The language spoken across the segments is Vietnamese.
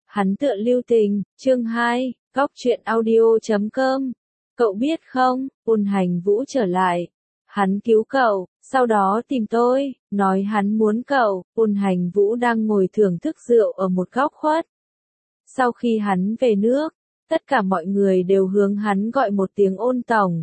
Hắn tựa lưu tình, chương 2, góc truyện audio.com. Cậu biết không, Ôn Hành Vũ trở lại. Hắn cứu cậu, sau đó tìm tôi, nói hắn muốn cậu. Ôn Hành Vũ đang ngồi thưởng thức rượu ở một góc khuất. Sau khi hắn về nước, tất cả mọi người đều hướng hắn gọi một tiếng Ôn Tổng.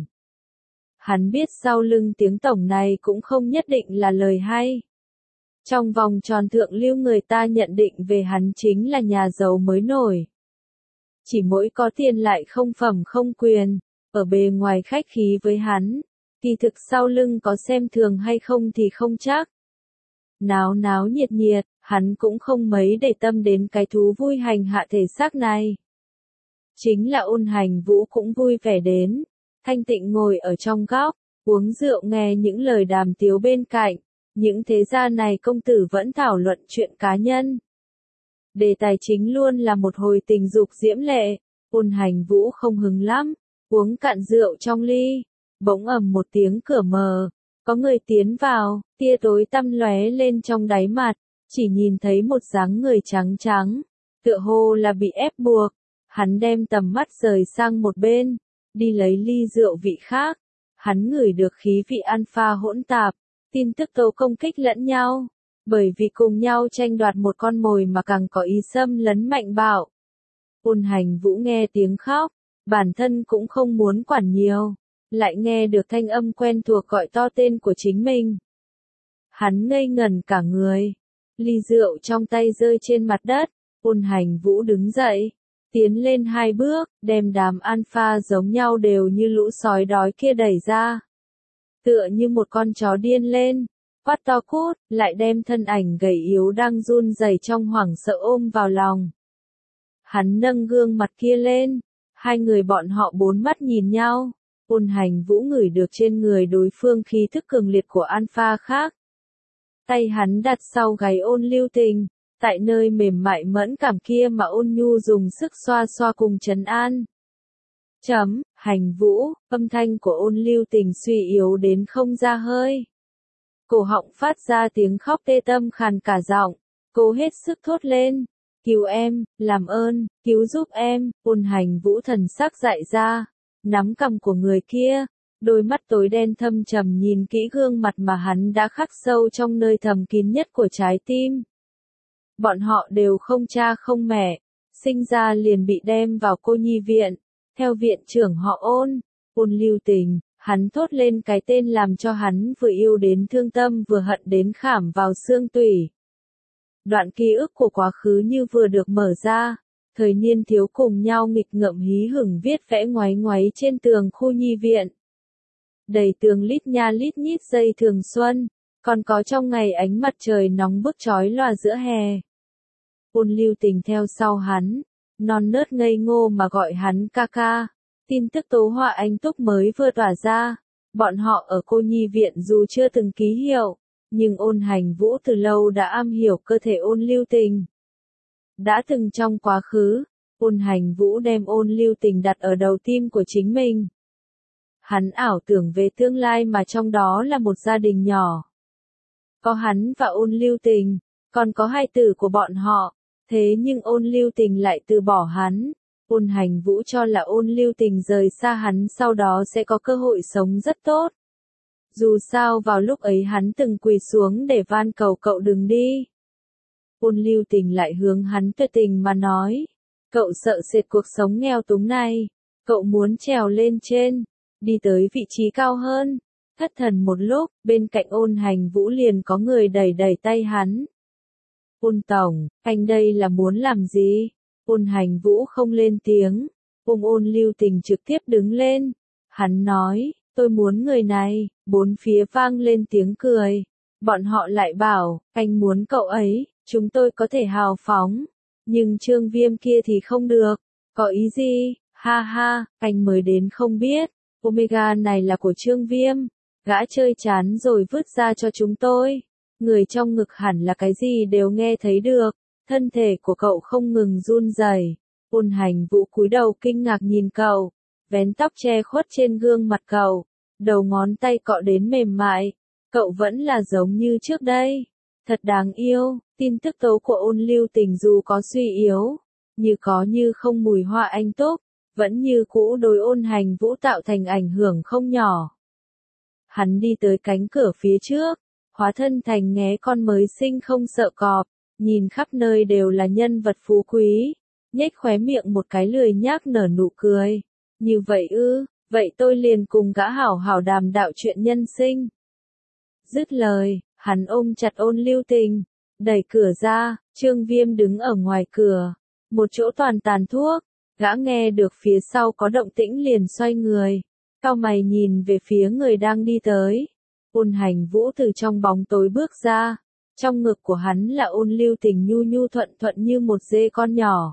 Hắn biết sau lưng tiếng Tổng này cũng không nhất định là lời hay. Trong vòng tròn thượng lưu người ta nhận định về hắn chính là nhà giàu mới nổi. Chỉ mỗi có tiền lại không phẩm không quyền, ở bề ngoài khách khí với hắn, kỳ thực sau lưng có xem thường hay không thì không chắc. Náo náo nhiệt nhiệt, hắn cũng không mấy để tâm đến cái thú vui hành hạ thể xác này. Chính là Ôn Hành Vũ cũng vui vẻ đến, thanh tịnh ngồi ở trong góc, uống rượu nghe những lời đàm tiếu bên cạnh. Những thế gia này công tử vẫn thảo luận chuyện cá nhân. Đề tài chính luôn là một hồi tình dục diễm lệ. Ôn Hành Vũ không hứng lắm, uống cạn rượu trong ly. Bỗng ầm một tiếng cửa mở, có người tiến vào, tia tối tăm lóe lên trong đáy mặt, chỉ nhìn thấy một dáng người trắng trắng, tựa hồ là bị ép buộc. Hắn đem tầm mắt rời sang một bên, đi lấy ly rượu vị khác. Hắn ngửi được khí vị alpha hỗn tạp. Tin tức tố công kích lẫn nhau, bởi vì cùng nhau tranh đoạt một con mồi mà càng có ý xâm lấn mạnh bạo. Ôn Hành Vũ nghe tiếng khóc, bản thân cũng không muốn quản nhiều, lại nghe được thanh âm quen thuộc gọi to tên của chính mình. Hắn ngây ngẩn cả người, ly rượu trong tay rơi trên mặt đất. Ôn Hành Vũ đứng dậy, tiến lên 2 bước, đem đám alpha giống nhau đều như lũ sói đói kia đẩy ra. Tựa như một con chó điên lên, quát to cút, lại đem thân ảnh gầy yếu đang run rẩy trong hoảng sợ ôm vào lòng. Hắn nâng gương mặt kia lên, hai người bọn họ bốn mắt nhìn nhau. Ôn Hành Vũ ngửi được trên người đối phương khí thức cường liệt của alpha khác. Tay hắn đặt sau gáy Ôn Lưu Tình, tại nơi mềm mại mẫn cảm kia mà Ôn Nhu dùng sức xoa xoa cùng trấn an. Hành Vũ, âm thanh của Ôn Lưu Tình suy yếu đến không ra hơi. Cổ họng phát ra tiếng khóc tê tâm khàn cả giọng, cô hết sức thốt lên, cứu em, làm ơn, cứu giúp em. Ôn Hành Vũ thần sắc dại ra, nắm cằm của người kia, đôi mắt tối đen thâm trầm nhìn kỹ gương mặt mà hắn đã khắc sâu trong nơi thầm kín nhất của trái tim. Bọn họ đều không cha không mẹ, sinh ra liền bị đem vào cô nhi viện. Theo viện trưởng họ Ôn, Ôn Lưu Tình, hắn thốt lên cái tên làm cho hắn vừa yêu đến thương tâm vừa hận đến khảm vào xương tủy. Đoạn ký ức của quá khứ như vừa được mở ra, thời niên thiếu cùng nhau nghịch ngợm hí hửng viết vẽ ngoáy ngoáy trên tường khu nhi viện. Đầy tường lít nha lít nhít dây thường xuân, còn có trong ngày ánh mặt trời nóng bức chói lòa giữa hè. Ôn Lưu Tình theo sau hắn, non nớt ngây ngô mà gọi hắn ca ca. Tin tức tố họa anh túc mới vừa tỏa ra, bọn họ ở cô nhi viện dù chưa từng ký hiệu, nhưng Ôn Hành Vũ từ lâu đã am hiểu cơ thể Ôn Lưu Tình. Đã từng trong quá khứ, Ôn Hành Vũ đem Ôn Lưu Tình đặt ở đầu tim của chính mình. Hắn ảo tưởng về tương lai mà trong đó là một gia đình nhỏ. Có hắn và Ôn Lưu Tình, còn có hai tử của bọn họ. Thế nhưng Ôn Lưu Tình lại từ bỏ hắn. Ôn Hành Vũ cho là Ôn Lưu Tình rời xa hắn sau đó sẽ có cơ hội sống rất tốt. Dù sao vào lúc ấy hắn từng quỳ xuống để van cầu cậu đừng đi. Ôn Lưu Tình lại hướng hắn tuyệt tình mà nói. Cậu sợ sệt cuộc sống nghèo túng này. Cậu muốn trèo lên trên, đi tới vị trí cao hơn. Thất thần một lúc, bên cạnh Ôn Hành Vũ liền có người đẩy đẩy tay hắn. Ôn Tổng, anh đây là muốn làm gì? Ôn Hành Vũ không lên tiếng, Ôn Lưu Tình trực tiếp đứng lên. Hắn nói, tôi muốn người này. Bốn phía vang lên tiếng cười. Bọn họ lại bảo, anh muốn cậu ấy, chúng tôi có thể hào phóng. Nhưng Trương Viêm kia thì không được. Có ý gì? Ha ha, anh mới đến không biết. Omega này là của Trương Viêm. Gã chơi chán rồi vứt ra cho chúng tôi. Người trong ngực hẳn là cái gì đều nghe thấy được. Thân thể của cậu không ngừng run rẩy. Ôn Hành Vũ cúi đầu kinh ngạc nhìn cậu, vén tóc che khuất trên gương mặt cậu, đầu ngón tay cọ đến mềm mại. Cậu vẫn là giống như trước đây. Thật đáng yêu. Tin tức tố của Ôn Lưu Tình dù có suy yếu, như có như không mùi hoa anh túc, vẫn như cũ đối Ôn Hành Vũ tạo thành ảnh hưởng không nhỏ. Hắn đi tới cánh cửa phía trước, hóa thân thành nghé con mới sinh không sợ cọp, nhìn khắp nơi đều là nhân vật phú quý, nhếch khóe miệng một cái lười nhác nở nụ cười. Như vậy ư, vậy tôi liền cùng gã hảo hảo đàm đạo chuyện nhân sinh. Dứt lời, hắn ôm chặt Ôn Lưu Tình, đẩy cửa ra, Trương Viêm đứng ở ngoài cửa, một chỗ toàn tàn thuốc, gã nghe được phía sau có động tĩnh liền xoay người, cau mày nhìn về phía người đang đi tới. Ôn Hành Vũ từ trong bóng tối bước ra, trong ngực của hắn là Ôn Lưu Tình nhu nhu thuận thuận như một dê con nhỏ.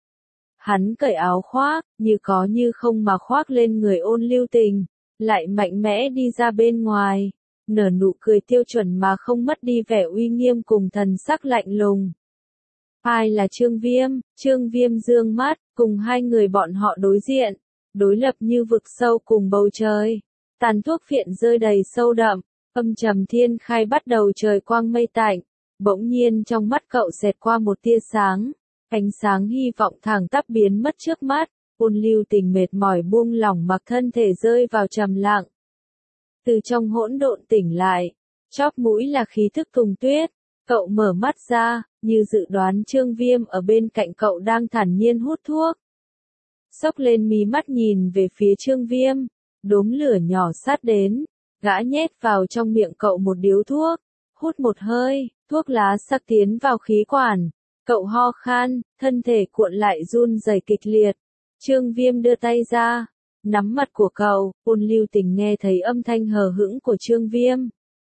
Hắn cởi áo khoác, như có như không mà khoác lên người Ôn Lưu Tình, lại mạnh mẽ đi ra bên ngoài, nở nụ cười tiêu chuẩn mà không mất đi vẻ uy nghiêm cùng thần sắc lạnh lùng. Ai là Trương Viêm? Trương Viêm dương mắt, cùng hai người bọn họ đối diện, đối lập như vực sâu cùng bầu trời. Tàn thuốc phiện rơi đầy sâu đậm, âm trầm thiên khai bắt đầu trời quang mây tạnh, bỗng nhiên trong mắt cậu xẹt qua một tia sáng, ánh sáng hy vọng thẳng tắp biến mất trước mắt. Ôn Lưu Tình mệt mỏi buông lỏng mặc thân thể rơi vào trầm lặng. Từ trong hỗn độn tỉnh lại, chóp mũi là khí thức Tùng Tuyết, cậu mở mắt ra, như dự đoán Trương Viêm ở bên cạnh cậu đang thản nhiên hút thuốc. Xốc lên mí mắt nhìn về phía Trương Viêm, đốm lửa nhỏ sát đến, gã nhét vào trong miệng cậu một điếu thuốc, hút một hơi, thuốc lá sắc tiến vào khí quản, cậu ho khan, thân thể cuộn lại run rẩy kịch liệt. Trương Viêm đưa tay ra, nắm mặt của cậu. Ôn Lưu Tình nghe thấy âm thanh hờ hững của Trương Viêm.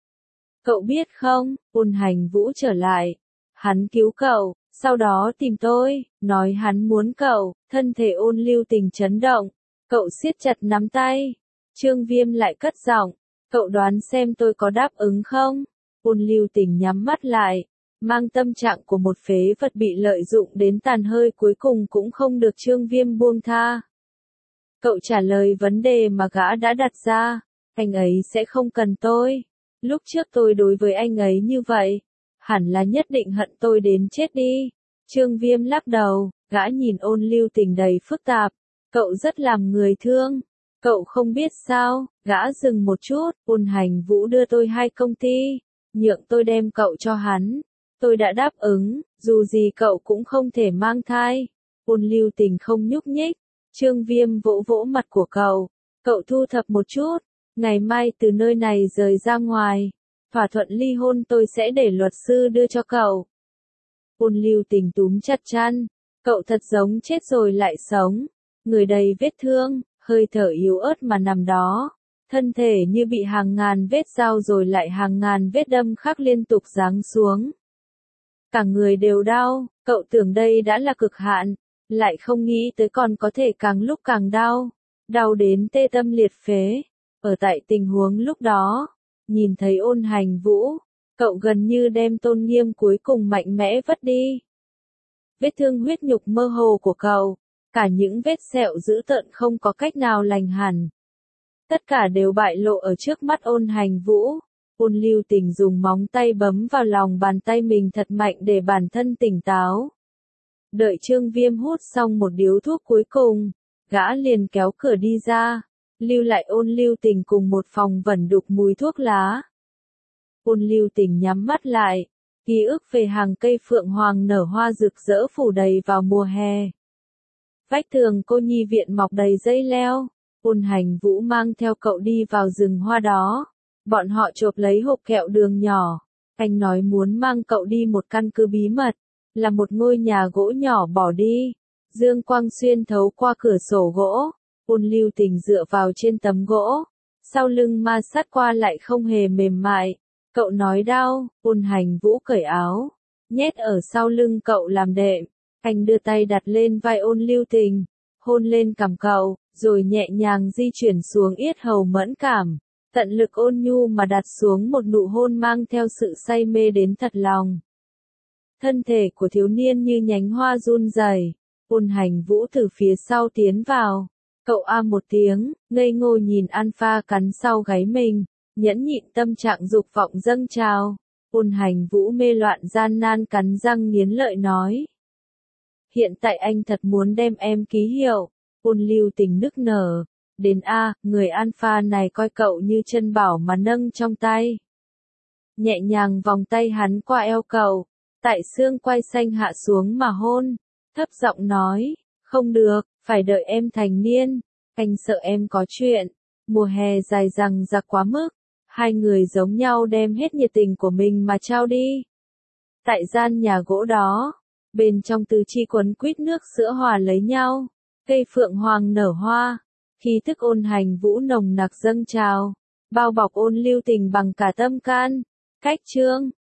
Cậu biết không, Ôn Hành Vũ trở lại. Hắn cứu cậu, sau đó tìm tôi, nói hắn muốn cậu. Thân thể Ôn Lưu Tình chấn động, cậu siết chặt nắm tay. Trương Viêm lại cất giọng, cậu đoán xem tôi có đáp ứng không? Ôn Lưu Tình nhắm mắt lại, mang tâm trạng của một phế vật bị lợi dụng đến tàn hơi cuối cùng cũng không được Trương Viêm buông tha. Cậu trả lời vấn đề mà gã đã đặt ra, anh ấy sẽ không cần tôi. Lúc trước tôi đối với anh ấy như vậy, hẳn là nhất định hận tôi đến chết đi. Trương Viêm lắc đầu, gã nhìn Ôn Lưu Tình đầy phức tạp, cậu rất làm người thương. Cậu không biết sao, gã dừng một chút, Ôn Hành Vũ đưa tôi 2 công ty, nhượng tôi đem cậu cho hắn. Tôi đã đáp ứng, dù gì cậu cũng không thể mang thai. Ôn Lưu Tình không nhúc nhích. Trương Viêm vỗ vỗ mặt của cậu. Cậu thu thập một chút, ngày mai từ nơi này rời ra ngoài. Thỏa thuận ly hôn tôi sẽ để luật sư đưa cho cậu. Ôn Lưu Tình túm chặt chăn. Cậu thật giống chết rồi lại sống. Người đầy vết thương, hơi thở yếu ớt mà nằm đó. Thân thể như bị hàng ngàn vết dao rồi lại hàng ngàn vết đâm khác liên tục giáng xuống. Cả người đều đau, cậu tưởng đây đã là cực hạn, lại không nghĩ tới còn có thể càng lúc càng đau, đau đến tê tâm liệt phế. Ở tại tình huống lúc đó, nhìn thấy Ôn Hành Vũ, cậu gần như đem tôn nghiêm cuối cùng mạnh mẽ vứt đi. Vết thương huyết nhục mơ hồ của cậu, cả những vết sẹo dữ tợn không có cách nào lành hẳn. Tất cả đều bại lộ ở trước mắt Ôn Hành Vũ. Ôn Lưu Tình dùng móng tay bấm vào lòng bàn tay mình thật mạnh để bản thân tỉnh táo. Đợi Trương Viêm hút xong một điếu thuốc cuối cùng, gã liền kéo cửa đi ra, lưu lại Ôn Lưu Tình cùng một phòng vẩn đục mùi thuốc lá. Ôn Lưu Tình nhắm mắt lại, ký ức về hàng cây phượng hoàng nở hoa rực rỡ phủ đầy vào mùa hè. Vách tường cô nhi viện mọc đầy dây leo, Ôn Hành Vũ mang theo cậu đi vào rừng hoa đó. Bọn họ chộp lấy hộp kẹo đường nhỏ. Anh nói muốn mang cậu đi một căn cứ bí mật, là một ngôi nhà gỗ nhỏ bỏ đi. Dương quang xuyên thấu qua cửa sổ gỗ. Ôn Lưu Tình dựa vào trên tấm gỗ, sau lưng ma sát qua lại không hề mềm mại. Cậu nói đau. Ôn Hành Vũ cởi áo, nhét ở sau lưng cậu làm đệm. Anh đưa tay đặt lên vai Ôn Lưu Tình, hôn lên cằm cậu, rồi nhẹ nhàng di chuyển xuống yết hầu mẫn cảm. Tận lực ôn nhu mà đặt xuống một nụ hôn mang theo sự say mê đến thật lòng. Thân thể của thiếu niên như nhánh hoa run rẩy. Ôn Hành Vũ từ phía sau tiến vào. Cậu a một tiếng, ngây ngô nhìn Alpha cắn sau gáy mình, nhẫn nhịn tâm trạng dục vọng dâng trào. Ôn Hành Vũ mê loạn gian nan cắn răng nghiến lợi nói. hiện tại anh thật muốn đem em ký hiệu. Ôn Lưu Tình nức nở. Đến a, người alpha này coi cậu như chân bảo mà nâng trong tay. Nhẹ nhàng vòng tay hắn qua eo cậu. Tại xương quai xanh hạ xuống mà hôn. Thấp giọng nói, không được, phải đợi em thành niên. Anh sợ em có chuyện. Mùa hè dài dằng dặc quá mức. Hai người giống nhau đem hết nhiệt tình của mình mà trao đi. Tại gian nhà gỗ đó, bên trong tứ chi quấn quýt nước sữa hòa lấy nhau. Cây phượng hoàng nở hoa. Khí thức Ôn Hành Vũ nồng nặc dâng trào. Bao bọc Ôn Lưu Tình bằng cả tâm can. Cách chương